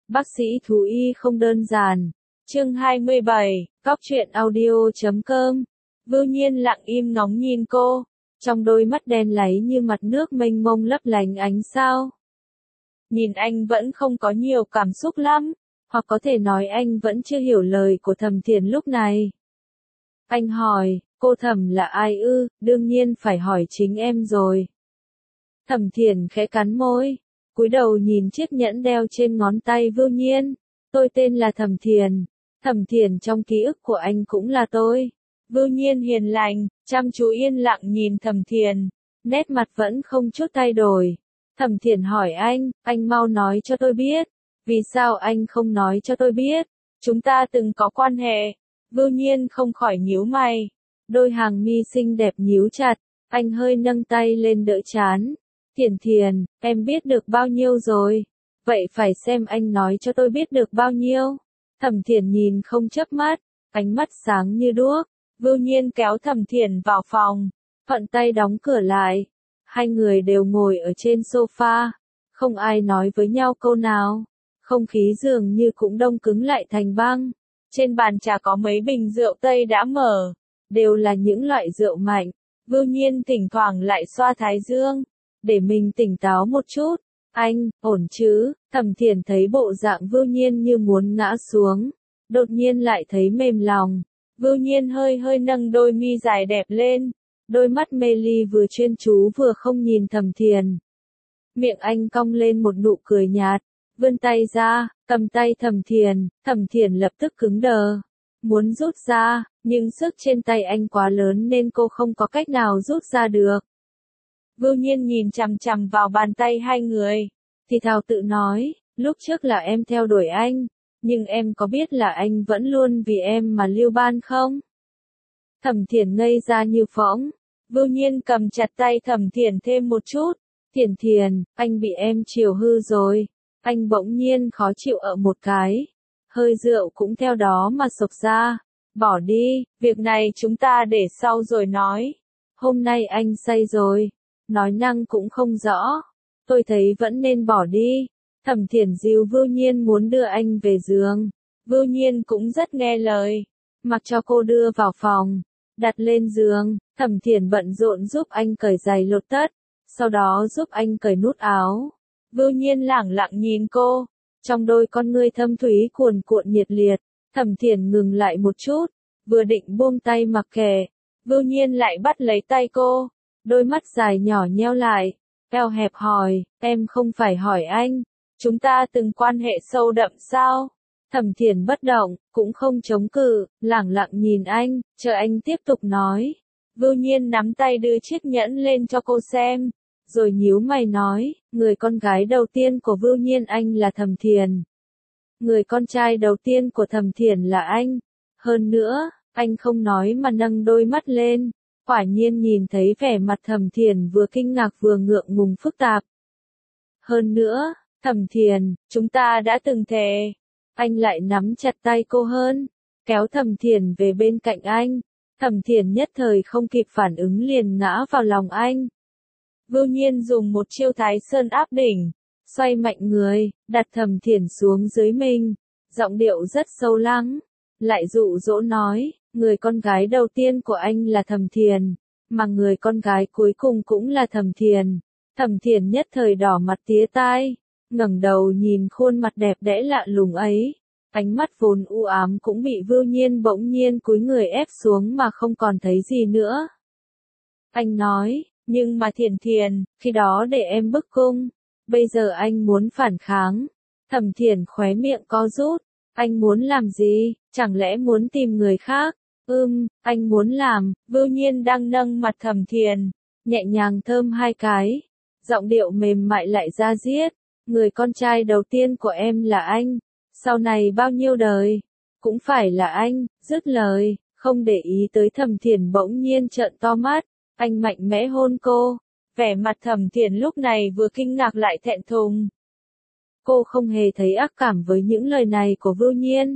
Bác sĩ thú y không đơn giản. Chương 27, Cóc truyện audio.com. Vưu Nhiên lặng im ngóng nhìn cô, trong đôi mắt đen láy như mặt nước mênh mông lấp lánh ánh sao. Nhìn anh vẫn không có nhiều cảm xúc lắm, hoặc có thể nói anh vẫn chưa hiểu lời của Thẩm Thiền lúc này. Anh hỏi, cô Thẩm là ai ư? Đương nhiên phải hỏi chính em rồi. Thẩm Thiền khẽ cắn môi, cúi đầu nhìn chiếc nhẫn đeo trên ngón tay Vưu Nhiên. Tôi tên là Thẩm Thiền. Thẩm Thiền trong ký ức của anh cũng là tôi. Vưu Nhiên hiền lành, chăm chú yên lặng nhìn Thẩm Thiền, nét mặt vẫn không chút thay đổi. Thẩm Thiền hỏi anh mau nói cho tôi biết. Vì sao anh không nói cho tôi biết? Chúng ta từng có quan hệ. Vưu Nhiên không khỏi nhíu mày. Đôi hàng mi xinh đẹp nhíu chặt, anh hơi nâng tay lên đỡ trán. Thiền, em biết được bao nhiêu rồi? Vậy phải xem anh nói cho tôi biết được bao nhiêu. Thẩm Thiền nhìn không chớp mắt, ánh mắt sáng như đuốc. Vưu Nhiên kéo Thẩm Thiền vào phòng, thuận tay đóng cửa lại. Hai người đều ngồi ở trên sofa, không ai nói với nhau câu nào. Không khí dường như cũng đông cứng lại thành băng. Trên bàn trà có mấy bình rượu Tây đã mở, đều là những loại rượu mạnh. Vưu Nhiên thỉnh thoảng lại xoa thái dương, để mình tỉnh táo một chút. Anh, ổn chứ? Thẩm Thiền thấy bộ dạng Vưu Nhiên như muốn ngã xuống, đột nhiên lại thấy mềm lòng. Vưu Nhiên hơi nâng đôi mi dài đẹp lên, đôi mắt mê ly vừa chuyên chú vừa không nhìn Thẩm Thiền. Miệng anh cong lên một nụ cười nhạt, vươn tay ra, cầm tay Thẩm Thiền lập tức cứng đờ, muốn rút ra, nhưng sức trên tay anh quá lớn nên cô không có cách nào rút ra được. Vưu Nhiên nhìn chằm chằm vào bàn tay hai người, thì thào tự nói, lúc trước là em theo đuổi anh, nhưng em có biết là anh vẫn luôn vì em mà lưu ban không? Thẩm Thiền ngây ra như phỗng. Vưu Nhiên cầm chặt tay Thẩm Thiền thêm một chút. Thiền, anh bị em chiều hư rồi. Anh bỗng nhiên khó chịu ở một cái. Hơi rượu cũng theo đó mà sộc ra. Bỏ đi, việc này chúng ta để sau rồi nói. Hôm nay anh say rồi. Nói năng cũng không rõ. Tôi thấy vẫn nên bỏ đi. Thẩm Thiền dìu Vưu Nhiên muốn đưa anh về giường. Vưu Nhiên cũng rất nghe lời, mặc cho cô đưa vào phòng, đặt lên giường. Thẩm Thiền bận rộn giúp anh cởi giày lột tất, sau đó giúp anh cởi nút áo. Vưu Nhiên lẳng lặng nhìn cô, trong đôi con ngươi thâm thúy cuồn cuộn nhiệt liệt. Thẩm Thiền ngừng lại một chút, vừa định buông tay mặc kệ, Vưu Nhiên lại bắt lấy tay cô, đôi mắt dài nhỏ nheo lại, eo hẹp hỏi, em không phải hỏi anh, chúng ta từng quan hệ sâu đậm sao? Thẩm Thiền bất động, cũng không chống cự, lẳng lặng nhìn anh, chờ anh tiếp tục nói. Vưu Nhiên nắm tay đưa chiếc nhẫn lên cho cô xem, rồi nhíu mày nói, người con gái đầu tiên của Vưu Nhiên anh là Thẩm Thiền. Người con trai đầu tiên của Thẩm Thiền là anh. Hơn nữa, anh không nói mà nâng đôi mắt lên, quả nhiên nhìn thấy vẻ mặt Thẩm Thiền vừa kinh ngạc vừa ngượng ngùng phức tạp. Hơn nữa, Thẩm Thiền, chúng ta đã từng thề. Anh lại nắm chặt tay cô hơn, kéo Thẩm Thiền về bên cạnh anh. Thẩm Thiền nhất thời không kịp phản ứng liền ngã vào lòng anh. Vưu Nhiên dùng một chiêu Thái Sơn áp đỉnh, xoay mạnh người, đặt Thẩm Thiền xuống dưới mình, giọng điệu rất sâu lắng, lại dụ dỗ nói, người con gái đầu tiên của anh là Thẩm Thiền, mà người con gái cuối cùng cũng là Thẩm Thiền. Thẩm Thiền nhất thời đỏ mặt tía tai, ngẩng đầu nhìn khuôn mặt đẹp đẽ lạ lùng ấy, ánh mắt vốn u ám cũng bị Vưu Nhiên bỗng nhiên cúi người ép xuống mà không còn thấy gì nữa. Anh nói, nhưng mà Thiền, khi đó để em bức cung, bây giờ anh muốn phản kháng. Thẩm Thiền khóe miệng co rút, anh muốn làm gì, chẳng lẽ muốn tìm người khác? Anh muốn làm. Vưu Nhiên đang nâng mặt Thẩm Thiền, nhẹ nhàng thơm hai cái, giọng điệu mềm mại lại da diết, người con trai đầu tiên của em là anh, sau này bao nhiêu đời, cũng phải là anh. Dứt lời, không để ý tới Thẩm Thiền bỗng nhiên trợn to mắt, anh mạnh mẽ hôn cô, vẻ mặt Thẩm Thiền lúc này vừa kinh ngạc lại thẹn thùng. Cô không hề thấy ác cảm với những lời này của Vưu Nhiên.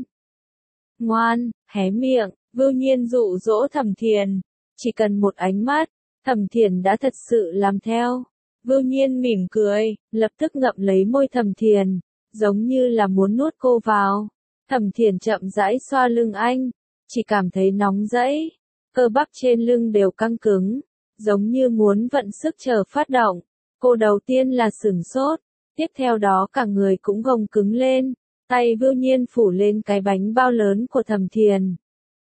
Ngoan, hé miệng, Vưu Nhiên dụ dỗ Thẩm Thiền, chỉ cần một ánh mắt, Thẩm Thiền đã thật sự làm theo. Vưu Nhiên mỉm cười, lập tức ngậm lấy môi Thẩm Thiền, giống như là muốn nuốt cô vào. Thẩm Thiền chậm rãi xoa lưng anh, chỉ cảm thấy nóng rẫy, cơ bắp trên lưng đều căng cứng, giống như muốn vận sức chờ phát động. Cô đầu tiên là sửng sốt, tiếp theo đó cả người cũng gồng cứng lên, tay Vưu Nhiên phủ lên cái bánh bao lớn của Thẩm Thiền.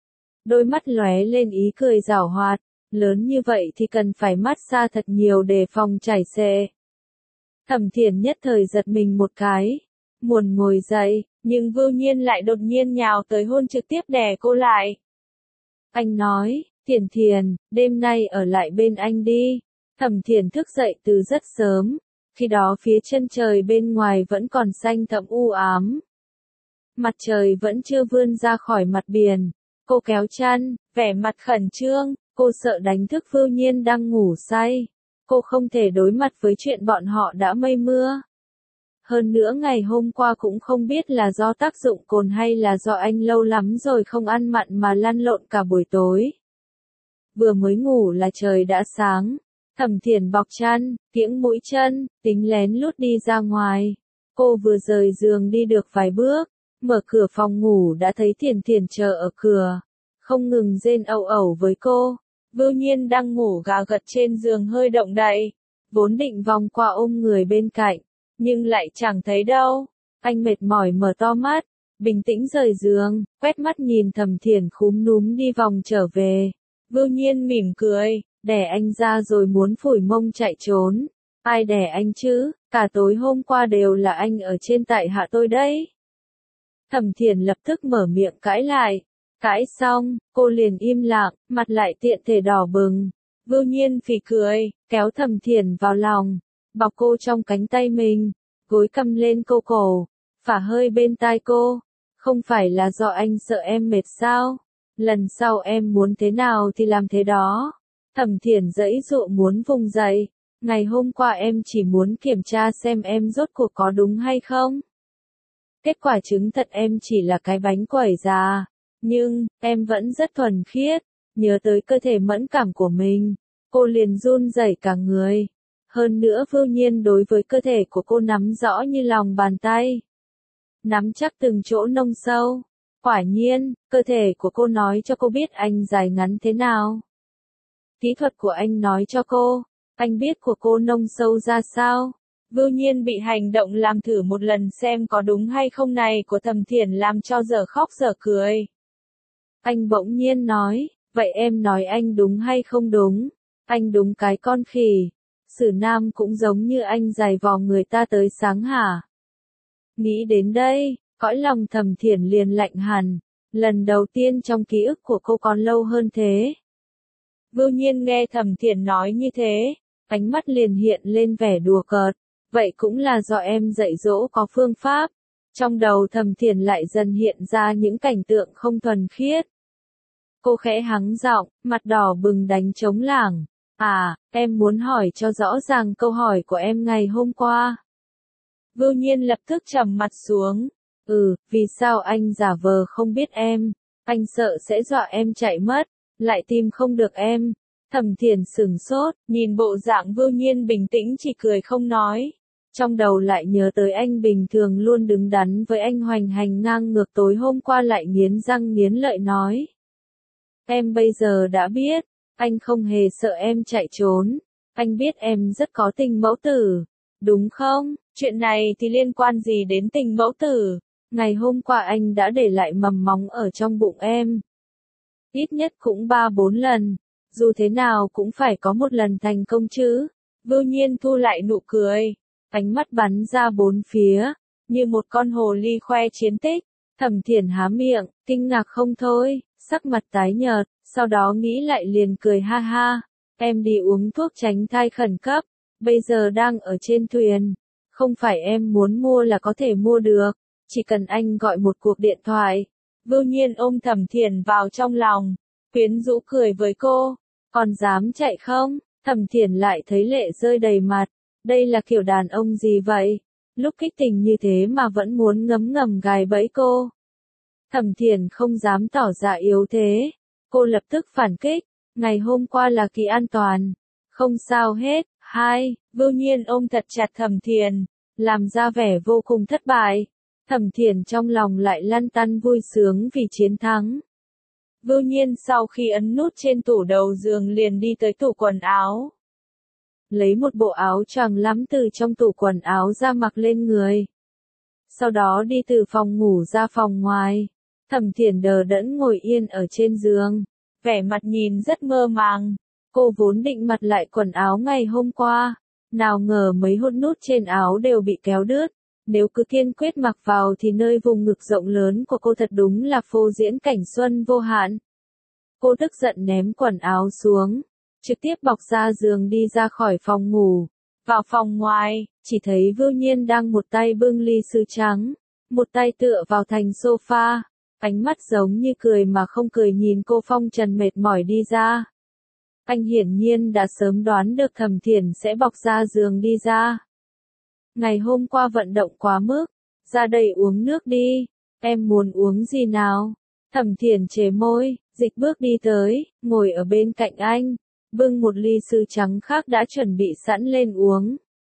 Đôi mắt lóe lên ý cười giảo hoạt, lớn như vậy thì cần phải massage thật nhiều để phòng chảy xệ. Thẩm Thiền nhất thời giật mình một cái, muốn ngồi dậy, nhưng Vưu Nhiên lại đột nhiên nhào tới hôn trực tiếp đè cô lại. Anh nói, Thiền Thiền, đêm nay ở lại bên anh đi. Thẩm Thiền thức dậy từ rất sớm, khi đó phía chân trời bên ngoài vẫn còn xanh thẫm u ám. Mặt trời vẫn chưa vươn ra khỏi mặt biển, cô kéo chăn, vẻ mặt khẩn trương, cô sợ đánh thức Vưu Nhiên đang ngủ say. Cô không thể đối mặt với chuyện bọn họ đã mây mưa. Hơn nữa ngày hôm qua cũng không biết là do tác dụng cồn hay là do anh lâu lắm rồi không ăn mặn mà lăn lộn cả buổi tối. Vừa mới ngủ là trời đã sáng. Thẩm Thiền bọc chăn, kiễng mũi chân, tính lén lút đi ra ngoài. Cô vừa rời giường đi được vài bước, mở cửa phòng ngủ đã thấy Thiền Thiền chờ ở cửa, không ngừng rên âu ẩu với cô. Vưu Nhiên đang ngủ gà gật trên giường hơi động đậy, vốn định vòng qua ôm người bên cạnh, nhưng lại chẳng thấy đâu. Anh mệt mỏi mở to mắt, bình tĩnh rời giường, quét mắt nhìn Thẩm Thiền khúm núm đi vòng trở về. Vưu Nhiên mỉm cười, đẻ anh ra rồi muốn phủi mông chạy trốn. Ai đẻ anh chứ, cả tối hôm qua đều là anh ở trên tại hạ tôi đấy. Thẩm Thiền lập tức mở miệng cãi lại. Cãi xong, cô liền im lặng, mặt lại tiện thể đỏ bừng. Vưu Nhiên phì cười, kéo Thẩm Thiền vào lòng, bọc cô trong cánh tay mình, gối cầm lên cô cổ, phả hơi bên tai cô. Không phải là do anh sợ em mệt sao? Lần sau em muốn thế nào thì làm thế đó. Thẩm Thiền giãy giụa muốn vùng dậy. Ngày hôm qua em chỉ muốn kiểm tra xem em rốt cuộc có đúng hay không. Kết quả chứng thật em chỉ là cái bánh quẩy già. Nhưng, em vẫn rất thuần khiết. Nhớ tới cơ thể mẫn cảm của mình, cô liền run rẩy cả người. Hơn nữa Vưu Nhiên đối với cơ thể của cô nắm rõ như lòng bàn tay. Nắm chắc từng chỗ nông sâu. Quả nhiên, cơ thể của cô nói cho cô biết anh dài ngắn thế nào. Kỹ thuật của anh nói cho cô, anh biết của cô nông sâu ra sao. Vưu Nhiên bị hành động làm thử một lần xem có đúng hay không này của Thẩm Thiền làm cho dở khóc dở cười. Anh bỗng nhiên nói, vậy em nói anh đúng hay không đúng? Anh đúng cái con khỉ. Sử nam cũng giống như anh giày vò người ta tới sáng hả? Nghĩ đến đây, cõi lòng Thẩm Thiền liền lạnh hẳn. Lần đầu tiên trong ký ức của cô còn lâu hơn thế. Vưu Nhiên nghe Thẩm Thiền nói như thế, ánh mắt liền hiện lên vẻ đùa cợt. Vậy cũng là do em dạy dỗ có phương pháp. Trong đầu Thẩm Thiền lại dần hiện ra những cảnh tượng không thuần khiết. Cô khẽ hắng giọng, mặt đỏ bừng đánh trống lảng. À, em muốn hỏi cho rõ ràng câu hỏi của em ngày hôm qua. Vưu Nhiên lập tức trầm mặt xuống. Vì sao anh giả vờ không biết em? Anh sợ sẽ dọa em chạy mất, lại tìm không được em. Thẩm Thiền sửng sốt, nhìn bộ dạng Vưu Nhiên bình tĩnh chỉ cười không nói. Trong đầu lại nhớ tới anh bình thường luôn đứng đắn với anh hoành hành ngang ngược, tối hôm qua lại nghiến răng nghiến lợi nói. Em bây giờ đã biết, anh không hề sợ em chạy trốn. Anh biết em rất có tình mẫu tử, đúng không? Chuyện này thì liên quan gì đến tình mẫu tử? Ngày hôm qua anh đã để lại mầm móng ở trong bụng em. Ít nhất cũng 3-4 lần. Dù thế nào cũng phải có một lần thành công chứ. Vưu Nhiên thu lại nụ cười. Ánh mắt bắn ra bốn phía, như một con hồ ly khoe chiến tích. Thẩm Thiền há miệng, kinh ngạc không thôi, sắc mặt tái nhợt, sau đó nghĩ lại liền cười ha ha. Em đi uống thuốc tránh thai khẩn cấp, bây giờ đang ở trên thuyền. Không phải em muốn mua là có thể mua được, chỉ cần anh gọi một cuộc điện thoại. Vưu Nhiên ôm Thẩm Thiền vào trong lòng, quyến rũ cười với cô. Còn dám chạy không? Thẩm Thiền lại thấy lệ rơi đầy mặt. Đây là kiểu đàn ông gì vậy? Lúc kích tình như thế mà vẫn muốn ngấm ngầm gài bẫy cô. Thẩm Thiền không dám tỏ ra yếu thế. Cô lập tức phản kích. Ngày hôm qua là kỳ an toàn. Không sao hết. Vưu Nhiên ôm thật chặt Thẩm Thiền. làm ra vẻ vô cùng thất bại. Thẩm Thiển trong lòng lại lăn tăn vui sướng vì chiến thắng. Vưu Nhiên sau khi ấn nút trên tủ đầu giường liền đi tới tủ quần áo. Lấy một bộ áo choàng lắm từ trong tủ quần áo ra mặc lên người. Sau đó đi từ phòng ngủ ra phòng ngoài. Thẩm Thiển đờ đẫn ngồi yên ở trên giường, vẻ mặt nhìn rất mơ màng. Cô vốn định mặc lại quần áo ngày hôm qua, nào ngờ mấy hốt nút trên áo đều bị kéo đứt. Nếu cứ kiên quyết mặc vào thì nơi vùng ngực rộng lớn của cô thật đúng là phô diễn cảnh xuân vô hạn. Cô tức giận ném quần áo xuống, trực tiếp bọc ra giường đi ra khỏi phòng ngủ. Vào phòng ngoài, chỉ thấy Vưu Nhiên đang một tay bưng ly sứ trắng, một tay tựa vào thành sofa, ánh mắt giống như cười mà không cười nhìn cô phong trần mệt mỏi đi ra. Anh hiển nhiên đã sớm đoán được Thẩm Thiển sẽ bọc ra giường đi ra. Ngày hôm qua vận động quá mức, ra đây uống nước đi, em muốn uống gì nào? Thẩm Thiển chề môi, dịch bước đi tới, ngồi ở bên cạnh anh, bưng một ly sứ trắng khác đã chuẩn bị sẵn lên uống.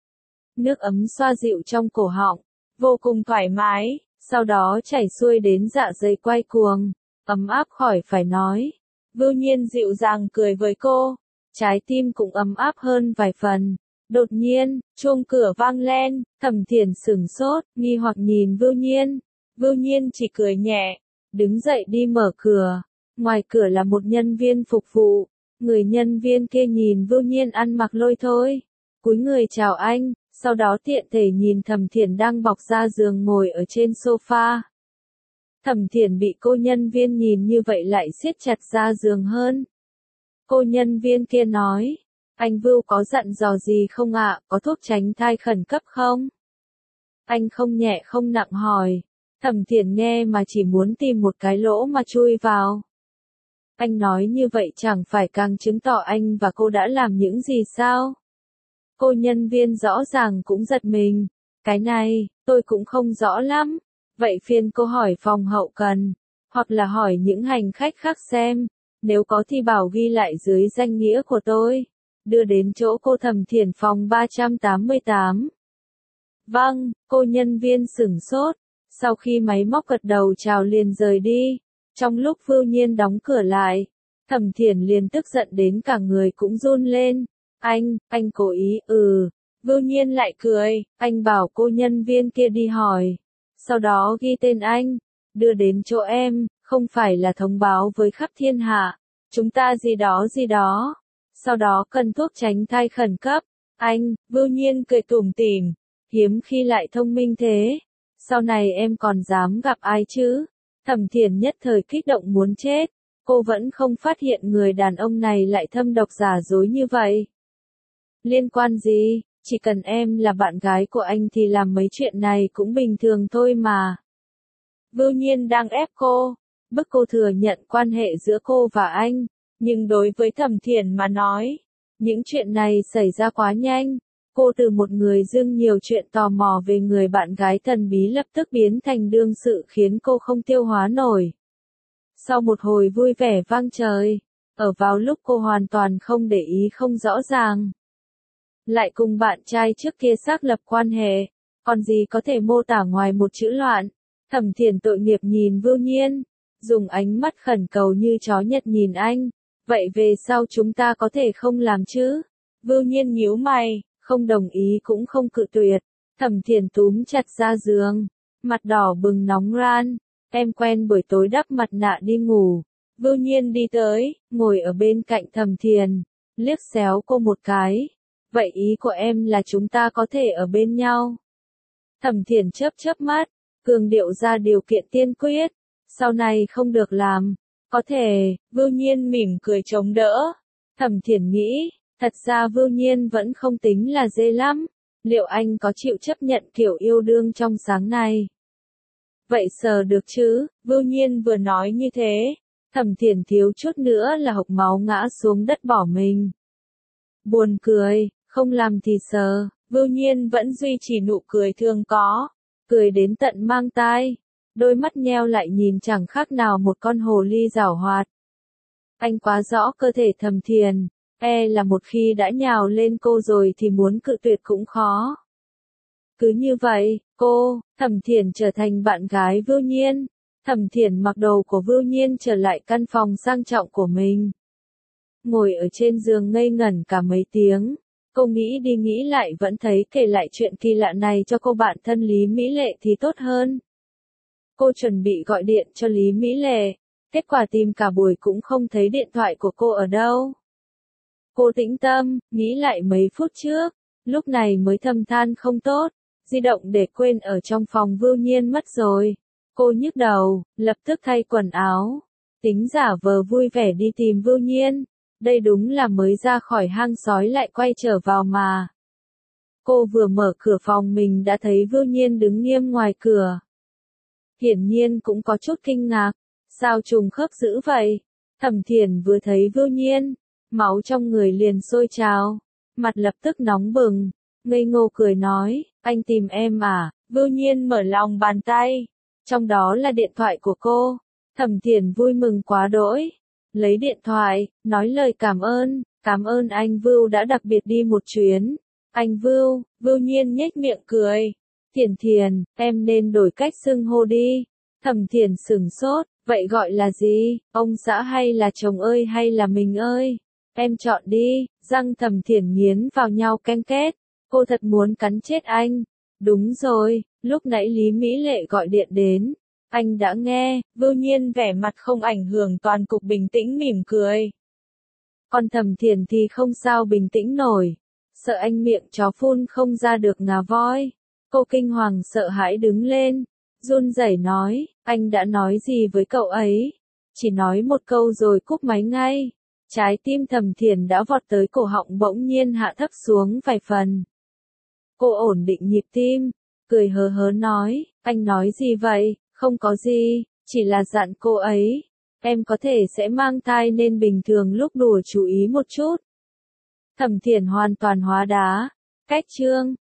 Nước ấm xoa dịu trong cổ họng, vô cùng thoải mái, sau đó chảy xuôi đến dạ dày quay cuồng, ấm áp khỏi phải nói. Vưu Nhiên dịu dàng cười với cô, trái tim cũng ấm áp hơn vài phần. Đột nhiên, chuông cửa vang lên, Thẩm Thiển sửng sốt, nghi hoặc nhìn Vưu Nhiên. Vưu Nhiên chỉ cười nhẹ, đứng dậy đi mở cửa. Ngoài cửa là một nhân viên phục vụ. Người nhân viên kia nhìn Vưu Nhiên ăn mặc lôi thôi, cúi người chào anh, sau đó tiện thể nhìn Thẩm Thiển đang bọc ra giường ngồi ở trên sofa. Thẩm Thiển bị cô nhân viên nhìn như vậy lại siết chặt ra giường hơn. Cô nhân viên kia nói, anh Vưu có dặn dò gì không ạ, có thuốc tránh thai khẩn cấp không? Anh không nhẹ không nặng hỏi. Thẩm Thiển nghe mà chỉ muốn tìm một cái lỗ mà chui vào. Anh nói như vậy chẳng phải càng chứng tỏ anh và cô đã làm những gì sao? Cô nhân viên rõ ràng cũng giật mình. Cái này, tôi cũng không rõ lắm. Vậy phiền cô hỏi phòng hậu cần, hoặc là hỏi những hành khách khác xem. Nếu có thì bảo ghi lại dưới danh nghĩa của tôi. Đưa đến chỗ cô Thẩm Thiển phòng 388. Vâng, cô nhân viên sửng sốt. Sau khi máy móc gật đầu chào liền rời đi. Trong lúc Vưu Nhiên đóng cửa lại, Thẩm Thiển liền tức giận đến cả người cũng run lên. Anh cố ý, Vưu Nhiên lại cười, anh bảo cô nhân viên kia đi hỏi. Sau đó ghi tên anh, đưa đến chỗ em, không phải là thông báo với khắp thiên hạ. Chúng ta gì đó. Sau đó cần thuốc tránh thai khẩn cấp. Vưu Nhiên cười tủm tỉm, hiếm khi lại thông minh thế. Sau này em còn dám gặp ai chứ? Thẩm Thiển nhất thời kích động muốn chết. Cô vẫn không phát hiện người đàn ông này lại thâm độc giả dối như vậy. Liên quan gì, chỉ cần em là bạn gái của anh thì làm mấy chuyện này cũng bình thường thôi mà. Vưu Nhiên đang ép cô, bức cô thừa nhận quan hệ giữa cô và anh, nhưng đối với Thẩm Thiển mà nói, những chuyện này xảy ra quá nhanh. Cô từ một người dưng nhiều chuyện tò mò về người bạn gái thần bí lập tức biến thành đương sự khiến cô không tiêu hóa nổi. Sau một hồi vui vẻ vang trời, ở vào lúc cô hoàn toàn không để ý không rõ ràng. Lại cùng bạn trai trước kia xác lập quan hệ, còn gì có thể mô tả ngoài một chữ loạn. Thẩm Thiển tội nghiệp nhìn Vưu Nhiên, dùng ánh mắt khẩn cầu như chó Nhật nhìn anh. Vậy về sau chúng ta có thể không làm chứ? Vưu Nhiên nhíu mày, không đồng ý cũng không cự tuyệt. Thẩm Thiển túm chặt ra giường, mặt đỏ bừng nóng ran. Em quen buổi tối đắp mặt nạ đi ngủ. Vưu Nhiên đi tới, ngồi ở bên cạnh Thẩm Thiển, liếc xéo cô một cái. Vậy ý của em là chúng ta có thể ở bên nhau? Thẩm Thiển chớp mắt, cường điệu ra điều kiện tiên quyết. Sau này không được làm. Có thể, Vưu Nhiên mỉm cười chống đỡ. Thẩm Thiển nghĩ, thật ra Vưu Nhiên vẫn không tính là dê lắm. Liệu anh có chịu chấp nhận kiểu yêu đương trong sáng này? Vậy sờ được chứ? Vưu Nhiên vừa nói như thế, Thẩm Thiển thiếu chút nữa là hộc máu ngã xuống đất bỏ mình. Buồn cười, không làm thì sờ. Vưu Nhiên vẫn duy trì nụ cười thường có, cười đến tận mang tai. Đôi mắt nheo lại nhìn chẳng khác nào một con hồ ly giảo hoạt. Anh quá rõ cơ thể Thẩm Thiển, là một khi đã nhào lên cô rồi thì muốn cự tuyệt cũng khó. Cứ như vậy, Thẩm Thiển trở thành bạn gái Vưu Nhiên. Thẩm Thiển mặc đồ của Vưu Nhiên trở lại căn phòng sang trọng của mình. Ngồi ở trên giường ngây ngẩn cả mấy tiếng. Cô nghĩ đi nghĩ lại vẫn thấy kể lại chuyện kỳ lạ này cho cô bạn thân Lý Mỹ Lệ thì tốt hơn. Cô chuẩn bị gọi điện cho Lý Mỹ Lệ. Kết quả tìm cả buổi cũng không thấy điện thoại của cô ở đâu. Cô tĩnh tâm, nghĩ lại mấy phút trước. Lúc này mới thầm than không tốt. Di động để quên ở trong phòng Vưu Nhiên mất rồi. Cô nhức đầu, lập tức thay quần áo. Tính giả vờ vui vẻ đi tìm Vưu Nhiên. Đây đúng là mới ra khỏi hang sói lại quay trở vào mà. Cô vừa mở cửa phòng mình đã thấy Vưu Nhiên đứng nghiêm ngoài cửa. Hiển nhiên cũng có chút kinh ngạc. Sao trùng khớp dữ vậy? Thẩm Thiển vừa thấy Vưu Nhiên, máu trong người liền sôi trào, mặt lập tức nóng bừng, ngây ngô cười nói, anh tìm em à? Vưu Nhiên mở lòng bàn tay, trong đó là điện thoại của cô. Thẩm Thiển vui mừng quá đỗi, lấy điện thoại, nói lời cảm ơn anh Vưu đã đặc biệt đi một chuyến. Anh Vưu. Vưu Nhiên nhếch miệng cười. Thiển, em nên đổi cách xưng hô đi. Thẩm Thiển sửng sốt, vậy gọi là gì? Ông xã hay là chồng ơi hay là mình ơi? Em chọn đi. Răng Thẩm Thiển nghiến vào nhau ken két. Cô thật muốn cắn chết anh. Đúng rồi, lúc nãy Lý Mỹ Lệ gọi điện đến. Anh đã nghe. Vưu Nhiên vẻ mặt không ảnh hưởng toàn cục bình tĩnh mỉm cười. Còn Thẩm Thiển thì không sao bình tĩnh nổi. Sợ anh miệng chó phun không ra được ngà voi. Cô kinh hoàng sợ hãi đứng lên. Run rẩy nói, anh đã nói gì với cậu ấy? Chỉ nói một câu rồi cúp máy ngay. Trái tim Thẩm Thiển đã vọt tới cổ họng bỗng nhiên hạ thấp xuống vài phần. Cô ổn định nhịp tim, cười hớ hớ nói, anh nói gì vậy? Không có gì, chỉ là dặn cô ấy. Em có thể sẽ mang thai nên bình thường lúc đùa chú ý một chút. Thẩm Thiển hoàn toàn hóa đá. Cách chương